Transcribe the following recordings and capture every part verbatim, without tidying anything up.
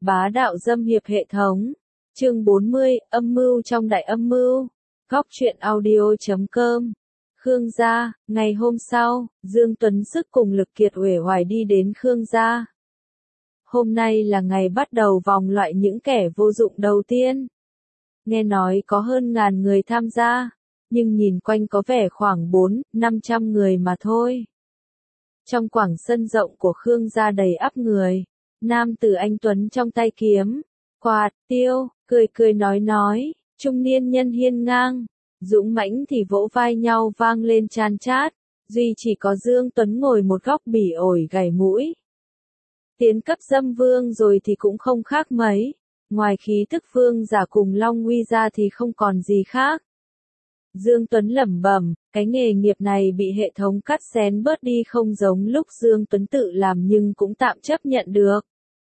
Bá đạo dâm hiệp hệ thống. Chương bốn mươi, âm mưu trong đại âm mưu. Góc truyện audio chấm com. Khương gia, ngày hôm sau, Dương Tuấn sức cùng lực kiệt uể oải đi đến Khương gia. Hôm nay là ngày bắt đầu vòng loại những kẻ vô dụng đầu tiên. Nghe nói có hơn ngàn người tham gia, nhưng nhìn quanh có vẻ khoảng bốn, năm trăm người mà thôi. Trong quảng sân rộng của Khương gia đầy ắp người, nam tử anh tuấn trong tay kiếm, quạt, tiêu, cười cười nói nói, trung niên nhân hiên ngang, dũng mãnh thì vỗ vai nhau vang lên chan chát, duy chỉ có Dương Tuấn ngồi một góc bỉ ổi gảy mũi. Tiến cấp dâm vương rồi thì cũng không khác mấy, ngoài khí thức vương giả cùng Long Uy ra thì không còn gì khác. Dương Tuấn lẩm bẩm, cái nghề nghiệp này bị hệ thống cắt xén bớt đi không giống lúc Dương Tuấn tự làm nhưng cũng tạm chấp nhận được.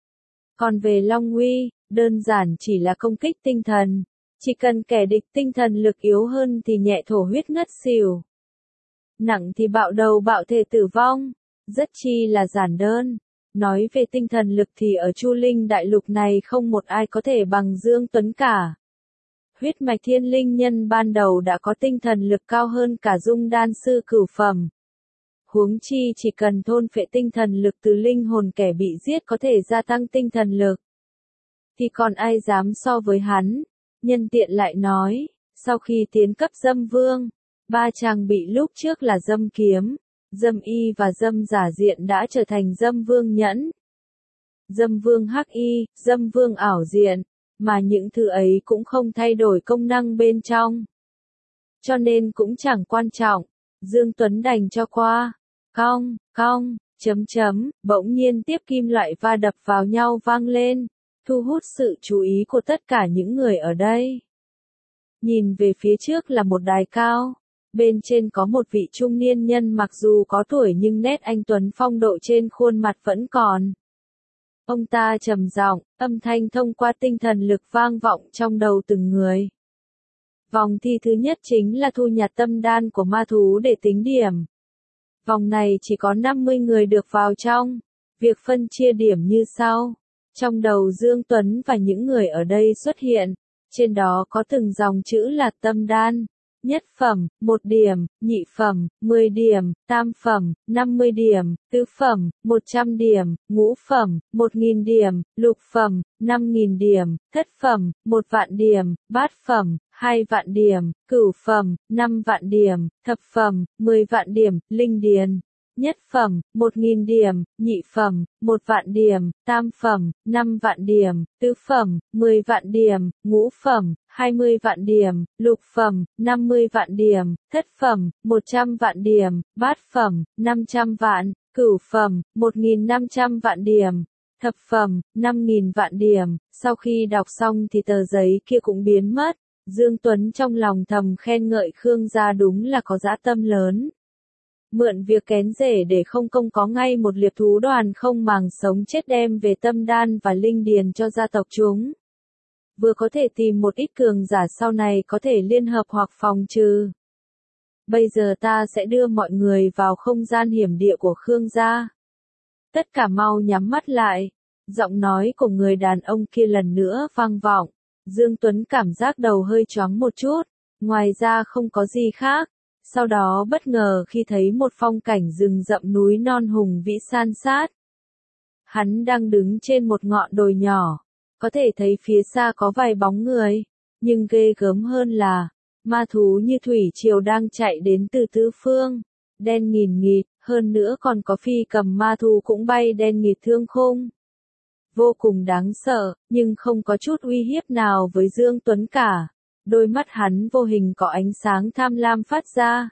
Còn về Long Uy, đơn giản chỉ là công kích tinh thần, chỉ cần kẻ địch tinh thần lực yếu hơn thì nhẹ thổ huyết ngất xỉu. Nặng thì bạo đầu bạo thể tử vong, rất chi là giản đơn. Nói về tinh thần lực thì ở Chu Linh đại lục này không một ai có thể bằng Dương Tuấn cả. Huyết mạch thiên linh nhân ban đầu đã có tinh thần lực cao hơn cả dung đan sư cửu phẩm. Huống chi chỉ cần thôn phệ tinh thần lực từ linh hồn kẻ bị giết có thể gia tăng tinh thần lực. Thì còn ai dám so với hắn? Nhân tiện lại nói, sau khi tiến cấp dâm vương, ba chàng bị lúc trước là dâm kiếm, dâm y và dâm giả diện đã trở thành dâm vương nhẫn. Dâm vương hắc y, dâm vương ảo diện, mà những thứ ấy cũng không thay đổi công năng bên trong. Cho nên cũng chẳng quan trọng, Dương Tuấn đành cho qua. Cong, cong, chấm chấm, bỗng nhiên tiếp kim loại va đập vào nhau vang lên, thu hút sự chú ý của tất cả những người ở đây. Nhìn về phía trước là một đài cao, bên trên có một vị trung niên nhân mặc dù có tuổi nhưng nét anh tuấn phong độ trên khuôn mặt vẫn còn. Ông ta trầm giọng, âm thanh thông qua tinh thần lực vang vọng trong đầu từng người. Vòng thi thứ nhất chính là thu nhặt tâm đan của ma thú để tính điểm. Vòng này chỉ có năm mươi người được vào trong. Việc phân chia điểm như sau. Trong đầu Dương Tuấn và những người ở đây xuất hiện, trên đó có từng dòng chữ là tâm đan. Nhất phẩm, một điểm, nhị phẩm, mười điểm, tam phẩm, năm mươi điểm, tứ phẩm, một trăm điểm, ngũ phẩm, một nghìn điểm, lục phẩm, năm nghìn điểm, thất phẩm, một vạn điểm, bát phẩm, hai vạn điểm, cửu phẩm, năm vạn điểm, thập phẩm, mười vạn điểm, linh điền. Nhất phẩm, một nghìn điểm, nhị phẩm, một vạn điểm, tam phẩm, năm vạn điểm, tứ phẩm, mười vạn điểm, ngũ phẩm, hai mươi vạn điểm, lục phẩm, năm mươi vạn điểm, thất phẩm, một trăm vạn điểm, bát phẩm, năm trăm vạn, cửu phẩm, một nghìn năm trăm vạn điểm, thập phẩm, năm nghìn vạn điểm. Sau khi đọc xong thì tờ giấy kia cũng biến mất. Dương Tuấn trong lòng thầm khen ngợi Khương gia đúng là có dã tâm lớn. Mượn việc kén rể để không công có ngay một liệp thú đoàn không màng sống chết đem về tâm đan và linh điền cho gia tộc chúng. Vừa có thể tìm một ít cường giả sau này có thể liên hợp hoặc phòng trừ. Bây giờ ta sẽ đưa mọi người vào không gian hiểm địa của Khương gia. Tất cả mau nhắm mắt lại. Giọng nói của người đàn ông kia lần nữa vang vọng. Dương Tuấn cảm giác đầu hơi choáng một chút. Ngoài ra không có gì khác. Sau đó bất ngờ khi thấy một phong cảnh rừng rậm núi non hùng vĩ san sát. Hắn đang đứng trên một ngọn đồi nhỏ, có thể thấy phía xa có vài bóng người, nhưng ghê gớm hơn là, ma thú như thủy triều đang chạy đến từ tứ phương, đen nghìn nghịt, hơn nữa còn có phi cầm ma thú cũng bay đen nghịt thương khung. Vô cùng đáng sợ, nhưng không có chút uy hiếp nào với Dương Tuấn cả. Đôi mắt hắn vô hình có ánh sáng tham lam phát ra.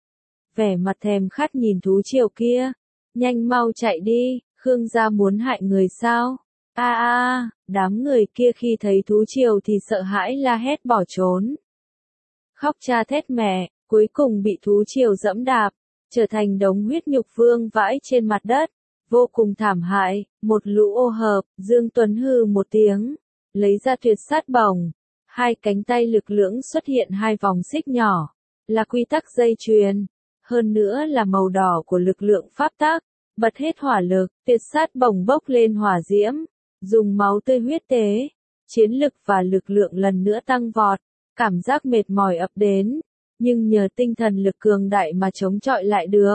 Vẻ mặt thèm khát nhìn thú triều kia. Nhanh mau chạy đi, Khương gia muốn hại người sao? A a, đám người kia khi thấy thú triều thì sợ hãi la hét bỏ trốn. Khóc cha thét mẹ, cuối cùng bị thú triều dẫm đạp, trở thành đống huyết nhục vương vãi trên mặt đất. Vô cùng thảm hại, một lũ ô hợp, Dương Tuấn hừ một tiếng, lấy ra tuyệt sát bổng. Hai cánh tay lực lưỡng xuất hiện hai vòng xích nhỏ, là quy tắc dây chuyền, hơn nữa là màu đỏ của lực lượng pháp tắc, bật hết hỏa lực, tuyệt sát bổng bốc lên hỏa diễm, dùng máu tươi huyết tế, chiến lực và lực lượng lần nữa tăng vọt, cảm giác mệt mỏi ập đến, nhưng nhờ tinh thần lực cường đại mà chống chọi lại được.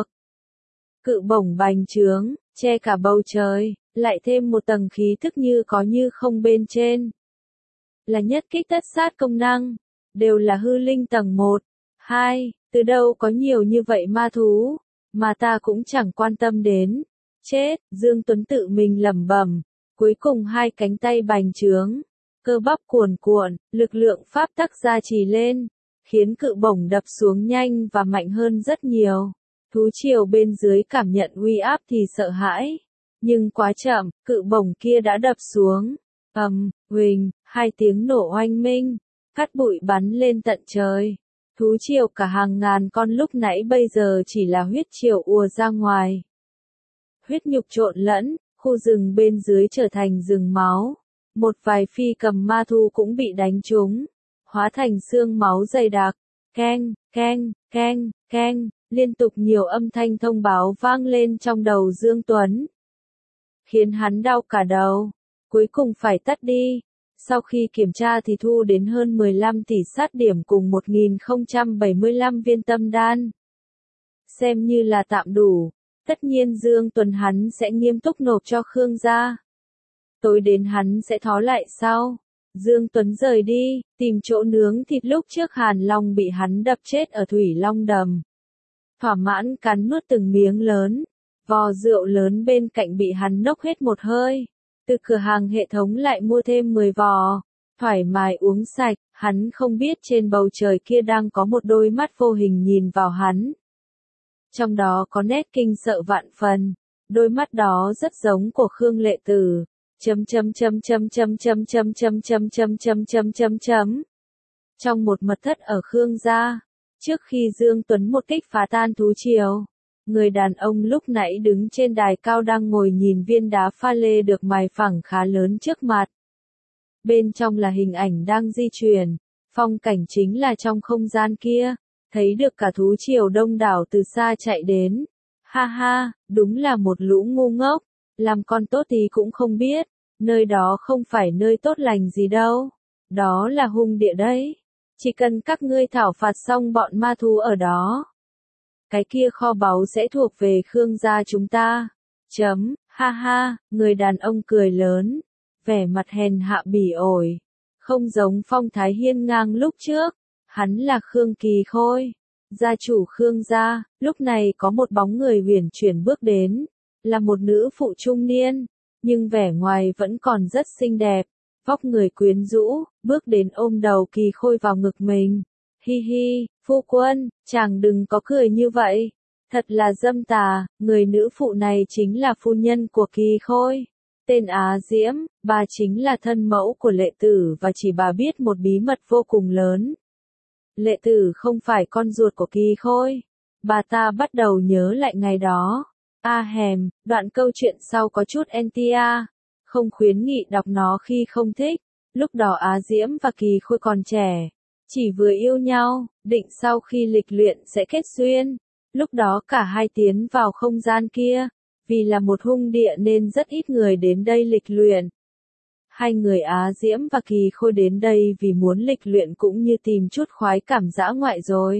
Cự bổng bành trướng, che cả bầu trời, lại thêm một tầng khí thức như có như không bên trên. Là nhất kích tất sát công năng, đều là hư linh tầng một, hai, từ đâu có nhiều như vậy ma thú, mà ta cũng chẳng quan tâm đến. Chết, Dương Tuấn tự mình lẩm bẩm, cuối cùng hai cánh tay bành trướng, cơ bắp cuồn cuộn, lực lượng pháp tắc gia trì lên, khiến cự bổng đập xuống nhanh và mạnh hơn rất nhiều. Thú triều bên dưới cảm nhận uy áp thì sợ hãi, nhưng quá chậm, cự bổng kia đã đập xuống. Ầm, huỳnh, hai tiếng nổ oanh minh, cát bụi bắn lên tận trời. Thú triều cả hàng ngàn con lúc nãy bây giờ chỉ là huyết triều ùa ra ngoài. Huyết nhục trộn lẫn, khu rừng bên dưới trở thành rừng máu. Một vài phi cầm ma thu cũng bị đánh trúng, hóa thành xương máu dày đặc. Keng, keng, keng, keng, liên tục nhiều âm thanh thông báo vang lên trong đầu Dương Tuấn, khiến hắn đau cả đầu. Cuối cùng phải tắt đi. Sau khi kiểm tra thì thu đến hơn mười lăm tỷ sát điểm cùng một nghìn không trăm bảy mươi lăm viên tâm đan. Xem như là tạm đủ. Tất nhiên Dương Tuấn hắn sẽ nghiêm túc nộp cho Khương gia. Tối đến hắn sẽ thó lại sau. Dương Tuấn rời đi, tìm chỗ nướng thịt lúc trước Hàn Long bị hắn đập chết ở Thủy Long Đầm. Thỏa mãn cắn nuốt từng miếng lớn. Vò rượu lớn bên cạnh bị hắn nốc hết một hơi. Từ cửa hàng hệ thống lại mua thêm mười vò. Thoải mái uống sạch, hắn không biết trên bầu trời kia đang có một đôi mắt vô hình nhìn vào hắn. Trong đó có nét kinh sợ vạn phần. Đôi mắt đó rất giống của Khương Lệ Tử. Chấm chấm chấm chấm chấm chấm chấm chấm chấm chấm chấm chấm chấm chấm. Trong một mật thất ở Khương gia, trước khi Dương Tuấn một kích phá tan thú triều, người đàn ông lúc nãy đứng trên đài cao đang ngồi nhìn viên đá pha lê được mài phẳng khá lớn trước mặt. Bên trong là hình ảnh đang di chuyển, phong cảnh chính là trong không gian kia, thấy được cả thú triều đông đảo từ xa chạy đến. Ha ha, đúng là một lũ ngu ngốc, làm con tốt thì cũng không biết, nơi đó không phải nơi tốt lành gì đâu, đó là hung địa đấy. Chỉ cần các ngươi thảo phạt xong bọn ma thú ở đó, cái kia kho báu sẽ thuộc về Khương gia chúng ta. Chấm, ha ha, người đàn ông cười lớn, vẻ mặt hèn hạ bỉ ổi, không giống phong thái hiên ngang lúc trước, hắn là Khương Kỳ Khôi, gia chủ Khương gia. Lúc này có một bóng người huyền chuyển bước đến, là một nữ phụ trung niên, nhưng vẻ ngoài vẫn còn rất xinh đẹp, vóc người quyến rũ, bước đến ôm đầu Kỳ Khôi vào ngực mình. Hi hi, phu quân, chàng đừng có cười như vậy, thật là dâm tà. Người nữ phụ này chính là phu nhân của Kỳ Khôi, tên Á Diễm, bà chính là thân mẫu của Lệ Tử và chỉ bà biết một bí mật vô cùng lớn. Lệ Tử không phải con ruột của Kỳ Khôi. Bà ta bắt đầu nhớ lại ngày đó. A hèm, đoạn câu chuyện sau có chút en tê a, không khuyến nghị đọc nó khi không thích. Lúc đó Á Diễm và Kỳ Khôi còn trẻ, chỉ vừa yêu nhau, định sau khi lịch luyện sẽ kết duyên. Lúc đó cả hai tiến vào không gian kia, vì là một hung địa nên rất ít người đến đây lịch luyện. Hai người Á Diễm và Kỳ Khôi đến đây vì muốn lịch luyện cũng như tìm chút khoái cảm dã ngoại rồi.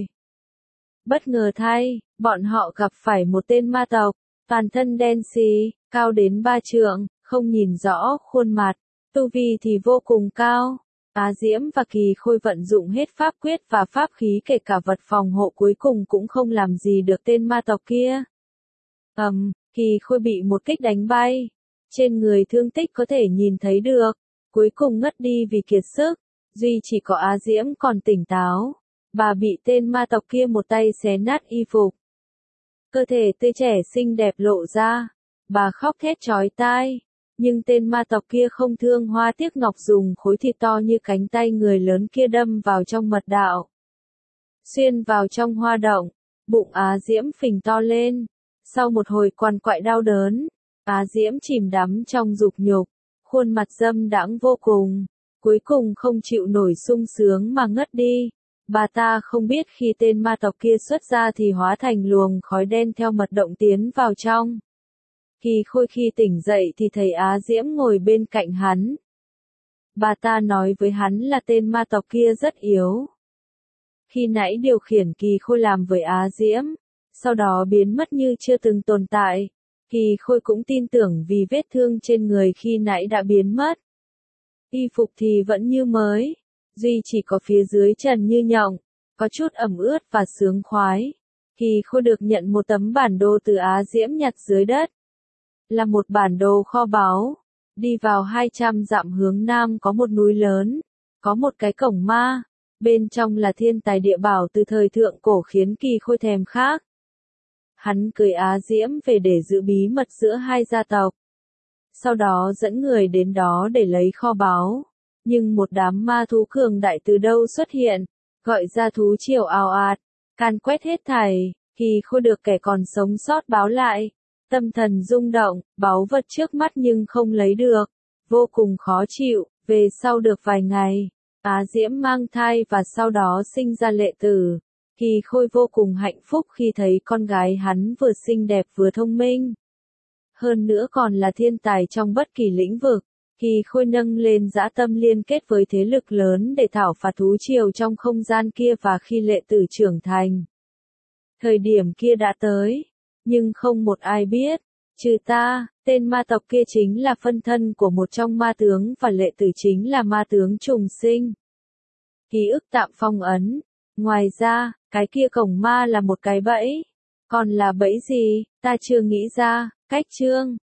Bất ngờ thay, bọn họ gặp phải một tên ma tộc, toàn thân đen xì, cao đến ba trượng, không nhìn rõ khuôn mặt, tu vi thì vô cùng cao. Á Diễm và Kỳ Khôi vận dụng hết pháp quyết và pháp khí kể cả vật phòng hộ cuối cùng cũng không làm gì được tên ma tộc kia. Ầm, um, Kỳ Khôi bị một kích đánh bay, trên người thương tích có thể nhìn thấy được, cuối cùng ngất đi vì kiệt sức, duy chỉ có Á Diễm còn tỉnh táo. Bà bị tên ma tộc kia một tay xé nát y phục. Cơ thể tươi trẻ xinh đẹp lộ ra, bà khóc thét chói tai, nhưng tên ma tộc kia không thương hoa tiếc ngọc dùng khối thịt to như cánh tay người lớn kia đâm vào trong mật đạo. Xuyên vào trong hoa động, bụng Á Diễm phình to lên, sau một hồi quằn quại đau đớn, Á Diễm chìm đắm trong dục nhục, khuôn mặt dâm đãng vô cùng, cuối cùng không chịu nổi sung sướng mà ngất đi. Bà ta không biết khi tên ma tộc kia xuất ra thì hóa thành luồng khói đen theo mật động tiến vào trong. Kỳ Khôi khi tỉnh dậy thì thấy Á Diễm ngồi bên cạnh hắn. Bà ta nói với hắn là tên ma tộc kia rất yếu. Khi nãy điều khiển Kỳ Khôi làm với Á Diễm, sau đó biến mất như chưa từng tồn tại. Kỳ Khôi cũng tin tưởng vì vết thương trên người khi nãy đã biến mất. Y phục thì vẫn như mới, duy chỉ có phía dưới trần như nhộng, có chút ẩm ướt và sướng khoái. Kỳ Khôi được nhận một tấm bản đồ từ Á Diễm nhặt dưới đất. Là một bản đồ kho báu. Đi vào hai trăm dặm hướng nam có một núi lớn, có một cái cổng ma, bên trong là thiên tài địa bảo từ thời thượng cổ khiến Kỳ Khôi thèm khát. Hắn cưới Á Diễm về để giữ bí mật giữa hai gia tộc. Sau đó dẫn người đến đó để lấy kho báu. Nhưng một đám ma thú cường đại từ đâu xuất hiện, gọi ra thú triều ào ạt, can quét hết thảy. Kỳ Khôi được kẻ còn sống sót báo lại. Tâm thần rung động, báu vật trước mắt nhưng không lấy được. Vô cùng khó chịu, về sau được vài ngày. Á Diễm mang thai và sau đó sinh ra Lệ Tử. Kỳ Khôi vô cùng hạnh phúc khi thấy con gái hắn vừa xinh đẹp vừa thông minh. Hơn nữa còn là thiên tài trong bất kỳ lĩnh vực. Kỳ Khôi nâng lên dã tâm liên kết với thế lực lớn để thảo phạt thú triều trong không gian kia và khi Lệ Tử trưởng thành. Thời điểm kia đã tới, nhưng không một ai biết, trừ ta, tên ma tộc kia chính là phân thân của một trong ma tướng và Lệ Tử chính là ma tướng trùng sinh. Ký ức tạm phong ấn. Ngoài ra, cái kia cổng ma là một cái bẫy. Còn là bẫy gì, ta chưa nghĩ ra. Cách chương